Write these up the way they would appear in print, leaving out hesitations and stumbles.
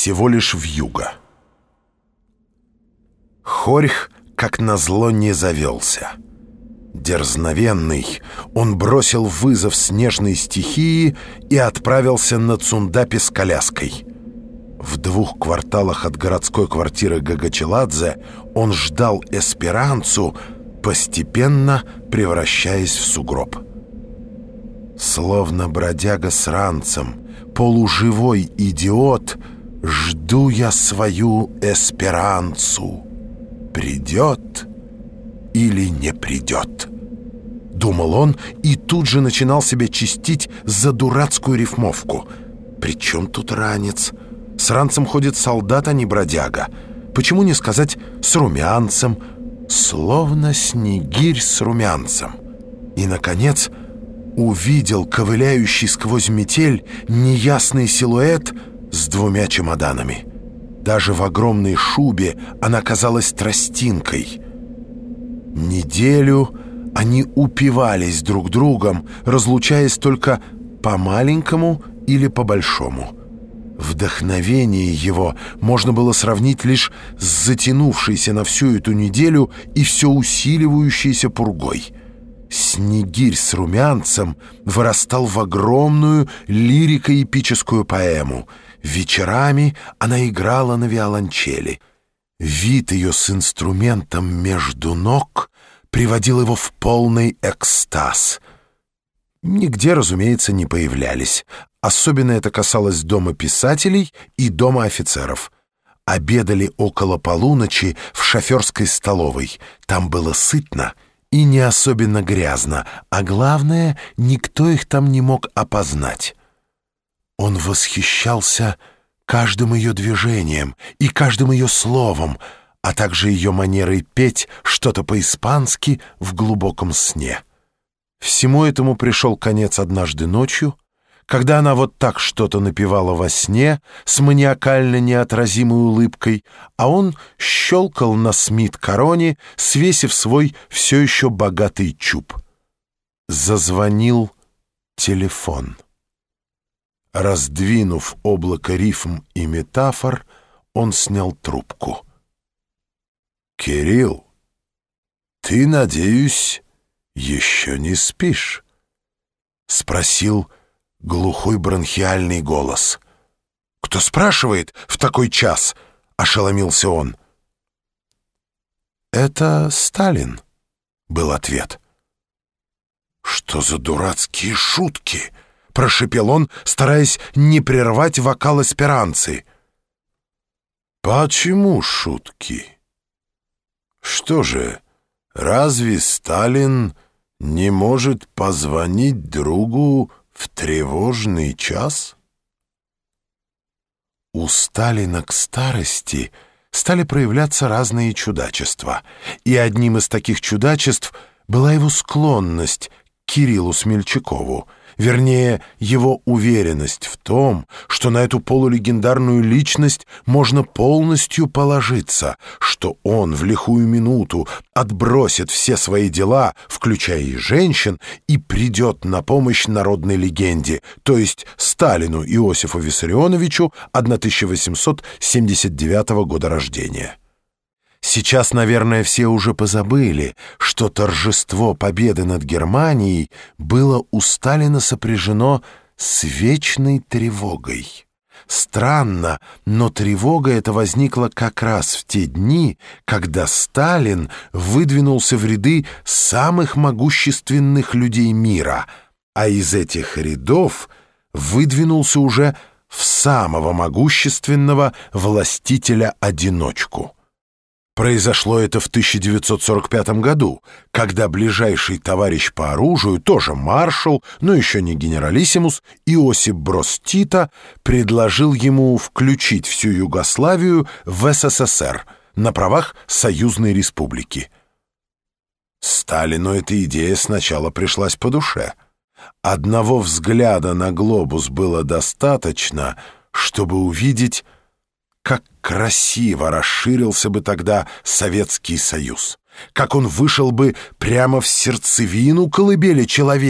всего лишь вьюга. Хорьх, как назло, не завелся. Дерзновенный, он бросил вызов снежной стихии и отправился на Цундапе с коляской. В 2 кварталах от городской квартиры Гагачеладзе он ждал Эсперанцу, постепенно превращаясь в сугроб. Словно бродяга с ранцем, полуживой идиот, жду я свою Эсперанцу. Придет или не придет? Думал он и тут же начинал себя чистить за дурацкую рифмовку. Причем тут ранец? С ранцем ходит солдат, а не бродяга. Почему не сказать «с румянцем»? Словно снегирь с румянцем. И, наконец, увидел ковыляющий сквозь метель неясный силуэт с 2 чемоданами. Даже в огромной шубе она казалась тростинкой. Неделю они упивались друг другом, разлучаясь только по маленькому или по большому. Вдохновение его можно было сравнить лишь с затянувшейся на всю эту неделю и все усиливающейся пургой. Снегирь с румянцем вырастал в огромную лирико-эпическую поэму. Вечерами она играла на виолончели. Вид ее с инструментом между ног приводил его в полный экстаз. Нигде, разумеется, не появлялись. Особенно это касалось дома писателей и дома офицеров. Обедали около полуночи в шоферской столовой. Там было сытно и не особенно грязно, а главное, никто их там не мог опознать. Он восхищался каждым ее движением и каждым ее словом, а также ее манерой петь что-то по-испански в глубоком сне. Всему этому пришел конец однажды ночью, когда она вот так что-то напевала во сне с маниакально неотразимой улыбкой, а он щелкал на Смит-короне, свесив свой все еще богатый чуб. Зазвонил телефон. Раздвинув облако рифм и метафор, он снял трубку. «Кирилл, ты, надеюсь, еще не спишь?» — спросил глухой бронхиальный голос. «Кто спрашивает в такой час?» — ошеломился он. «Это Сталин», — был ответ. «Что за дурацкие шутки?» — прошепел он, стараясь не прервать вокал Эсперанцы. «Почему шутки? Что же, разве Сталин не может позвонить другу в тревожный час?» У Сталина к старости стали проявляться разные чудачества, и одним из таких чудачеств была его склонность к Кириллу Смельчакову, вернее, его уверенность в том, что на эту полулегендарную личность можно полностью положиться, что он в лихую минуту отбросит все свои дела, включая и женщин, и придет на помощь народной легенде, то есть Сталину Иосифу Виссарионовичу 1879 года рождения. Сейчас, наверное, все уже позабыли, что торжество победы над Германией было у Сталина сопряжено с вечной тревогой. Странно, но тревога эта возникла как раз в те дни, когда Сталин выдвинулся в ряды самых могущественных людей мира, а из этих рядов выдвинулся уже в самого могущественного властителя-одиночку. Произошло это в 1945 году, когда ближайший товарищ по оружию, тоже маршал, но еще не генералиссимус, Иосип Брос Тито предложил ему включить всю Югославию в СССР на правах союзной республики. Сталину эта идея сначала пришлась по душе. Одного взгляда на глобус было достаточно, чтобы увидеть, как красиво расширился бы тогда Советский Союз, как он вышел бы прямо в сердцевину колыбели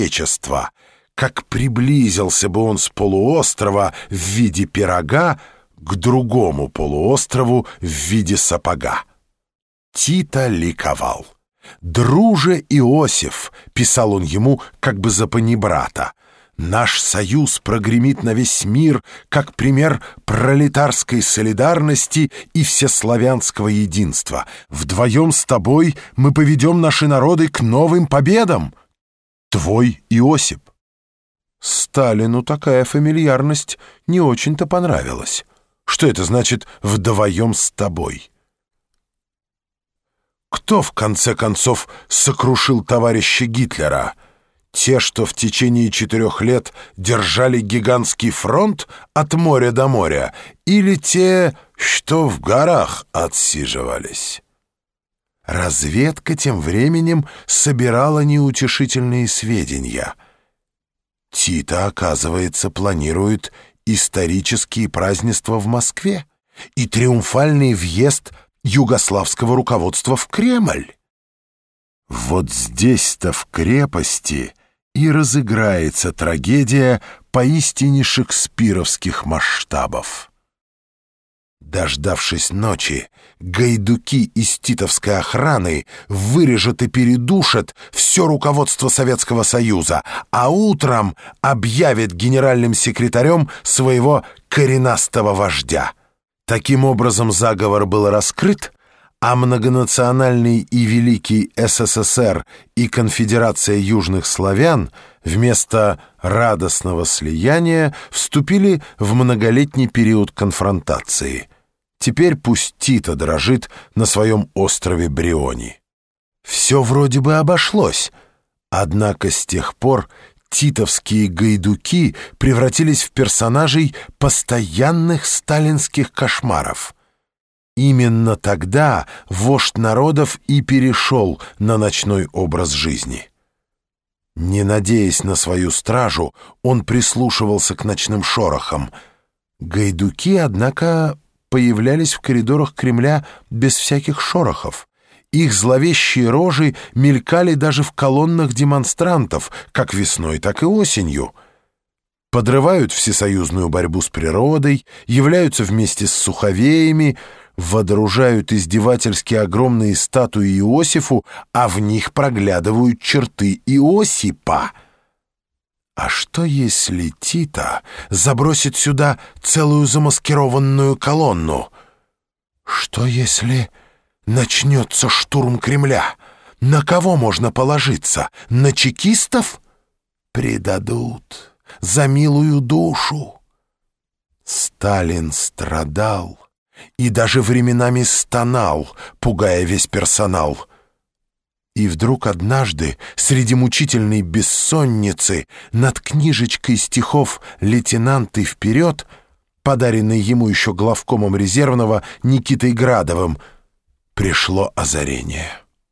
человечества, как приблизился бы он с полуострова в виде пирога к другому полуострову в виде сапога. Тито ликовал. «Друже Иосиф», — писал он ему как бы за панибрата, «наш союз прогремит на весь мир как пример пролетарской солидарности и всеславянского единства. Вдвоем с тобой мы поведем наши народы к новым победам. Твой Иосип». Сталину такая фамильярность не очень-то понравилась. Что это значит «вдвоем с тобой»? Кто, в конце концов, сокрушил товарища Гитлера? Те, что в течение 4 лет держали гигантский фронт от моря до моря, или те, что в горах отсиживались? Разведка тем временем собирала неутешительные сведения. Тито, оказывается, планирует исторические празднества в Москве и триумфальный въезд югославского руководства в Кремль. Вот здесь-то, в крепости, и разыграется трагедия поистине шекспировских масштабов. Дождавшись ночи, гайдуки из титовской охраны вырежут и передушат все руководство Советского Союза, а утром объявят генеральным секретарем своего коренастого вождя. Таким образом, заговор был раскрыт, а многонациональный и великий СССР и Конфедерация Южных Славян вместо радостного слияния вступили в многолетний период конфронтации. Теперь пусть Тито дрожит на своем острове Бриони. Все вроде бы обошлось, однако с тех пор титовские гайдуки превратились в персонажей постоянных сталинских кошмаров. Именно тогда вождь народов и перешел на ночной образ жизни. Не надеясь на свою стражу, он прислушивался к ночным шорохам. Гайдуки, однако, появлялись в коридорах Кремля без всяких шорохов. Их зловещие рожи мелькали даже в колоннах демонстрантов, как весной, так и осенью. Подрывают всесоюзную борьбу с природой, являются вместе с суховеями, водружают издевательски огромные статуи Иосифу, а в них проглядывают черты Иосипа. А что если Тито забросит сюда целую замаскированную колонну? Что если начнется штурм Кремля? На кого можно положиться? На чекистов? Предадут за милую душу. Сталин страдал и даже временами стонал, пугая весь персонал. И вдруг однажды, среди мучительной бессонницы, над книжечкой стихов «Лейтенанты вперед», подаренной ему еще главкомом резервного Никитой Градовым, пришло озарение.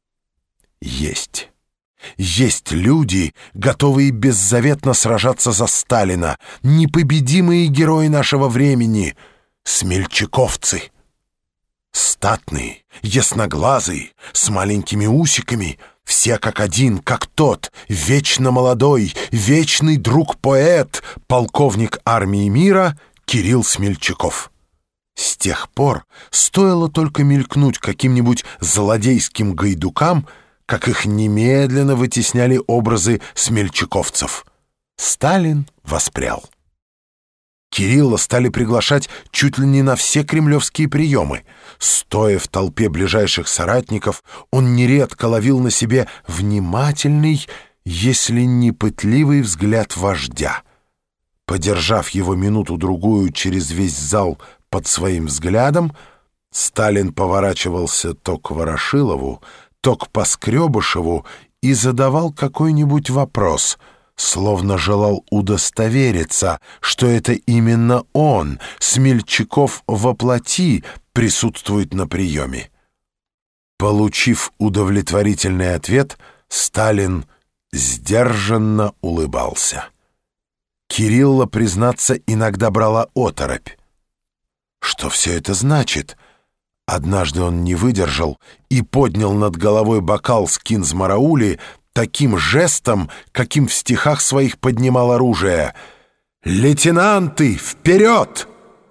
Есть люди, готовые беззаветно сражаться за Сталина, непобедимые герои нашего времени — смельчаковцы. Статные, ясноглазые, с маленькими усиками, все как один, как тот, вечно молодой, вечный друг-поэт, полковник армии мира Кирилл Смельчаков. С тех пор стоило только мелькнуть каким-нибудь злодейским гайдукам, как их немедленно вытесняли образы смельчаковцев. Сталин воспрял. Кирилла стали приглашать чуть ли не на все кремлевские приемы. Стоя в толпе ближайших соратников, он нередко ловил на себе внимательный, если не пытливый взгляд вождя. Подержав его минуту-другую через весь зал под своим взглядом, Сталин поворачивался то к Ворошилову, то к Поскребышеву и задавал какой-нибудь вопрос — словно желал удостовериться, что это именно он, Смельчаков воплоти, присутствует на приеме. Получив удовлетворительный ответ, Сталин сдержанно улыбался. Кирилла, признаться, иногда брала оторопь. Что все это значит? Однажды он не выдержал и поднял над головой бокал с кинзмараули таким жестом, каким в стихах своих поднимал оружие. «Лейтенанты, вперед!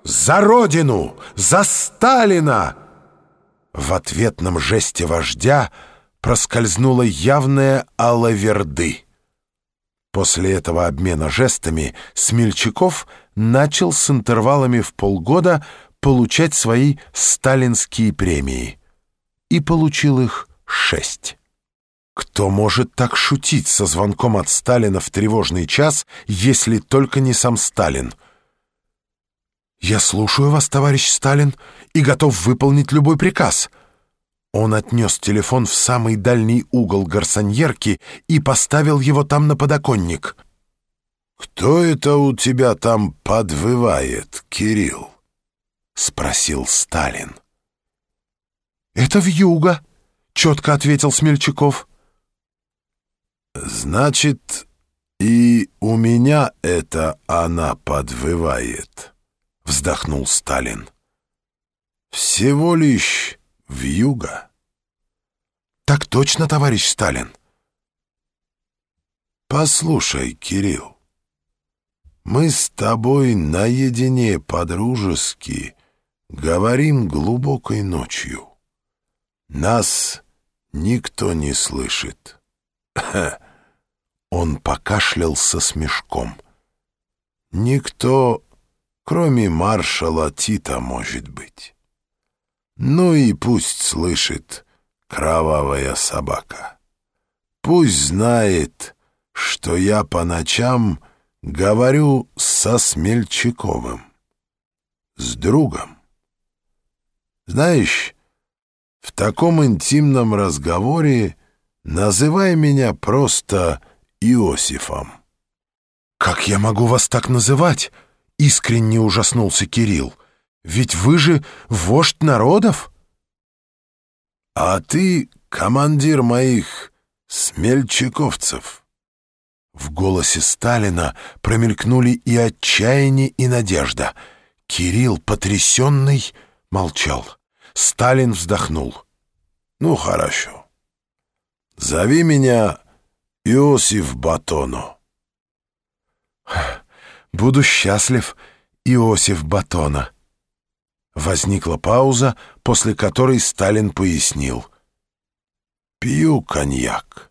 За Родину! За Сталина!» В ответном жесте вождя проскользнула явная алаверды. После этого обмена жестами Смельчаков начал с интервалами в полгода получать свои сталинские премии. И получил их 6. Кто может так шутить со звонком от Сталина в тревожный час, если только не сам Сталин? «Я слушаю вас, товарищ Сталин, и готов выполнить любой приказ». Он отнес телефон в самый дальний угол гарсоньерки и поставил его там на подоконник. «Кто это у тебя там подвывает, Кирилл?» — спросил Сталин. «Это вьюга», — четко ответил Смельчаков. «Значит, и у меня это она подвывает», — вздохнул Сталин. «Всего лишь вьюга». «Так точно, товарищ Сталин». «Послушай, Кирилл, мы с тобой наедине по-дружески говорим глубокой ночью. Нас никто не слышит». Он покашлял со смешком. «Никто, кроме маршала Тита, может быть. Ну и пусть слышит кровавая собака. Пусть знает, что я по ночам говорю со Смельчаковым, с другом. Знаешь, в таком интимном разговоре называй меня просто Иосифом». «Как я могу вас так называть?» — искренне ужаснулся Кирилл. «Ведь вы же вождь народов». «А ты командир моих смельчаковцев». В голосе Сталина промелькнули и отчаяние, и надежда. Кирилл, потрясенный, молчал. Сталин вздохнул. «Ну, хорошо. Зови меня Иосиф Батоно». «Буду счастлив, Иосиф Батона». Возникла пауза, после которой Сталин пояснил. «Пью коньяк».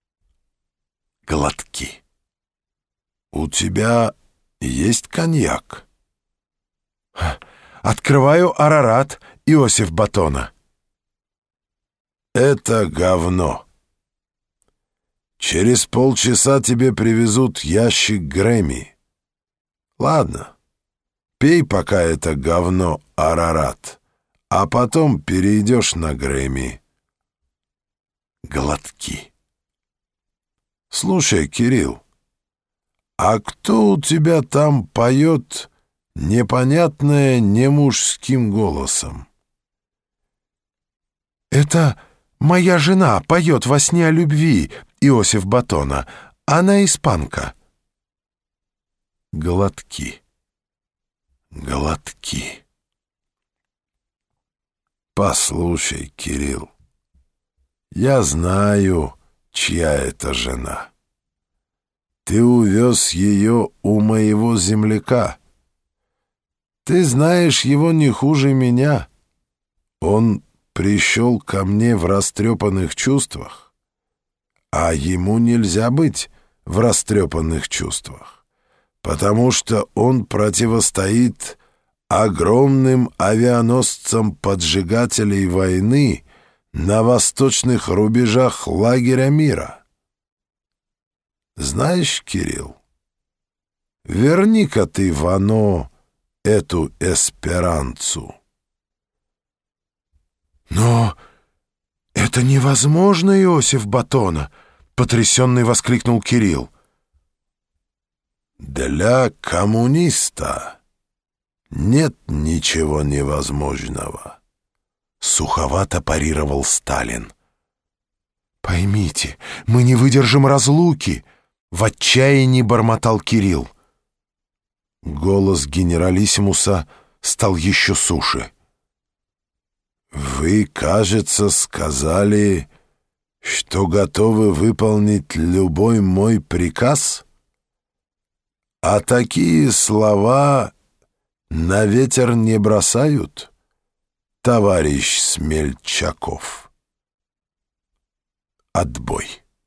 Глотки. «У тебя есть коньяк?» «Открываю Арарат, Иосиф Батона». «Это говно. Через полчаса тебе привезут ящик Грэмми. Ладно, пей пока это говно Арарат, а потом перейдешь на Грэмми». Глотки. «Слушай, Кирилл, а кто у тебя там поет непонятное немужским голосом?» «Это моя жена поет во сне о любви, Иосиф Батона. Она испанка». Глотки. Глотки. «Послушай, Кирилл, я знаю, чья это жена. Ты увез ее у моего земляка. Ты знаешь его не хуже меня. Он пришел ко мне в растрепанных чувствах, а ему нельзя быть в растрепанных чувствах, потому что он противостоит огромным авианосцам поджигателей войны на восточных рубежах лагеря мира. Знаешь, Кирилл, верни-ка ты в оно эту эсперанцу». «Но это невозможно, Иосиф Батона!» — потрясенный воскликнул Кирилл. «Для коммуниста нет ничего невозможного», — суховато парировал Сталин. «Поймите, мы не выдержим разлуки!» — в отчаянии бормотал Кирилл. Голос генералиссимуса стал еще суше. «Вы, кажется, сказали, что готовы выполнить любой мой приказ? А такие слова на ветер не бросают, товарищ Смельчаков? Отбой.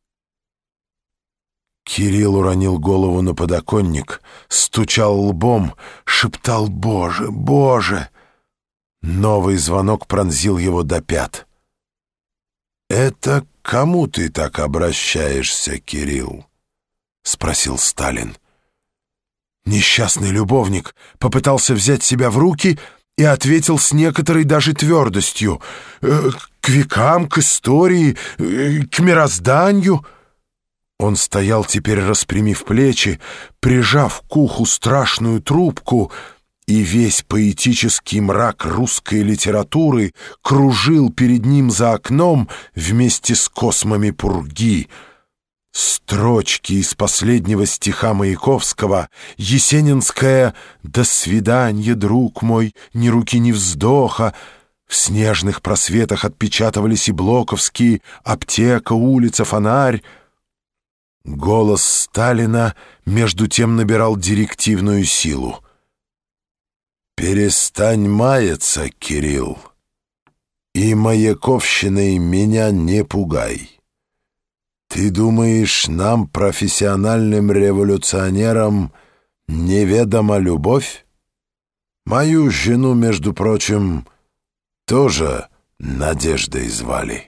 Кирилл уронил голову на подоконник, стучал лбом, шептал «Боже, Боже!». Новый звонок пронзил его до пят. «Это к кому ты так обращаешься, Кирилл?» — спросил Сталин. Несчастный любовник попытался взять себя в руки и ответил с некоторой даже твердостью: «К векам, к истории, к мирозданию». Он стоял теперь, распрямив плечи, прижав к уху страшную трубку, и весь поэтический мрак русской литературы кружил перед ним за окном вместе с космами пурги. Строчки из последнего стиха Маяковского, есенинское «До свиданья, друг мой, ни руки, ни вздоха». В снежных просветах отпечатывались и блоковские «Аптека, улица, фонарь». Голос Сталина между тем набирал директивную силу. «Перестань маяться, Кирилл, и маяковщиной меня не пугай. Ты думаешь, нам, профессиональным революционерам, неведома любовь? Мою жену, между прочим, тоже Надеждой звали».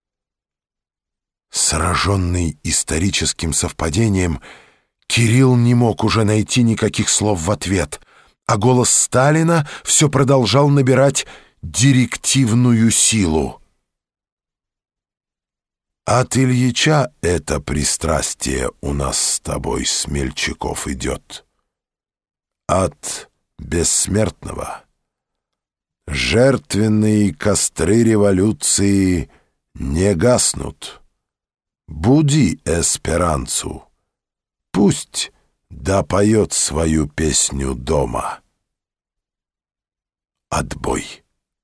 Сраженный историческим совпадением, Кирилл не мог уже найти никаких слов в ответ, а голос Сталина все продолжал набирать директивную силу. «От Ильича это пристрастие у нас с тобой, Смельчаков, идет. От бессмертного. Жертвенные костры революции не гаснут. Буди эсперанцу. Пусть допоет свою песню дома». Отбой.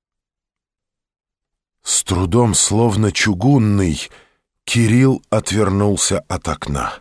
С трудом, словно чугунный, Кирилл отвернулся от окна.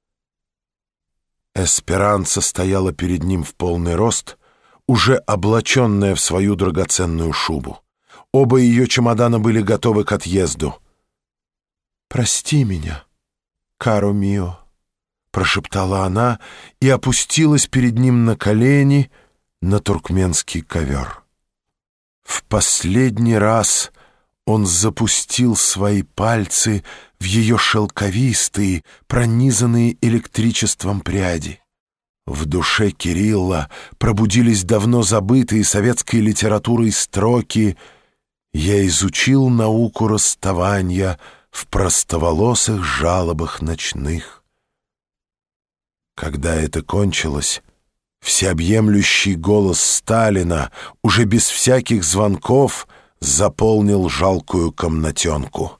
Эсперанца стояла перед ним в полный рост, уже облаченная в свою драгоценную шубу. Оба ее чемодана были готовы к отъезду. «Прости меня, каро мио», — прошептала она и опустилась перед ним на колени на туркменский ковер. В последний раз он запустил свои пальцы в ее шелковистые, пронизанные электричеством пряди. В душе Кирилла пробудились давно забытые советской литературой строки «Я изучил науку расставания в простоволосых жалобах ночных». Когда это кончилось, всеобъемлющий голос Сталина уже без всяких звонков заполнил жалкую комнатенку.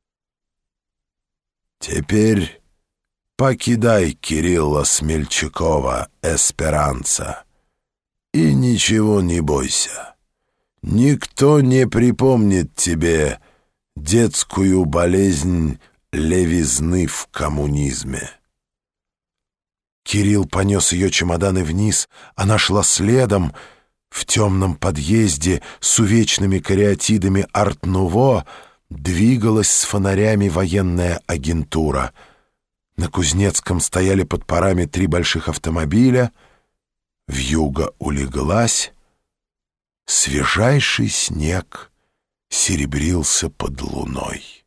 «Теперь покидай Кирилла Смельчакова, Эсперанца, и ничего не бойся. Никто не припомнит тебе детскую болезнь левизны в коммунизме». Кирилл понес ее чемоданы вниз, она шла следом. В темном подъезде с увечными кариатидами арт-нуво двигалась с фонарями военная агентура. На Кузнецком стояли под парами 3 больших автомобиля. Вьюга улеглась. Свежайший снег серебрился под луной.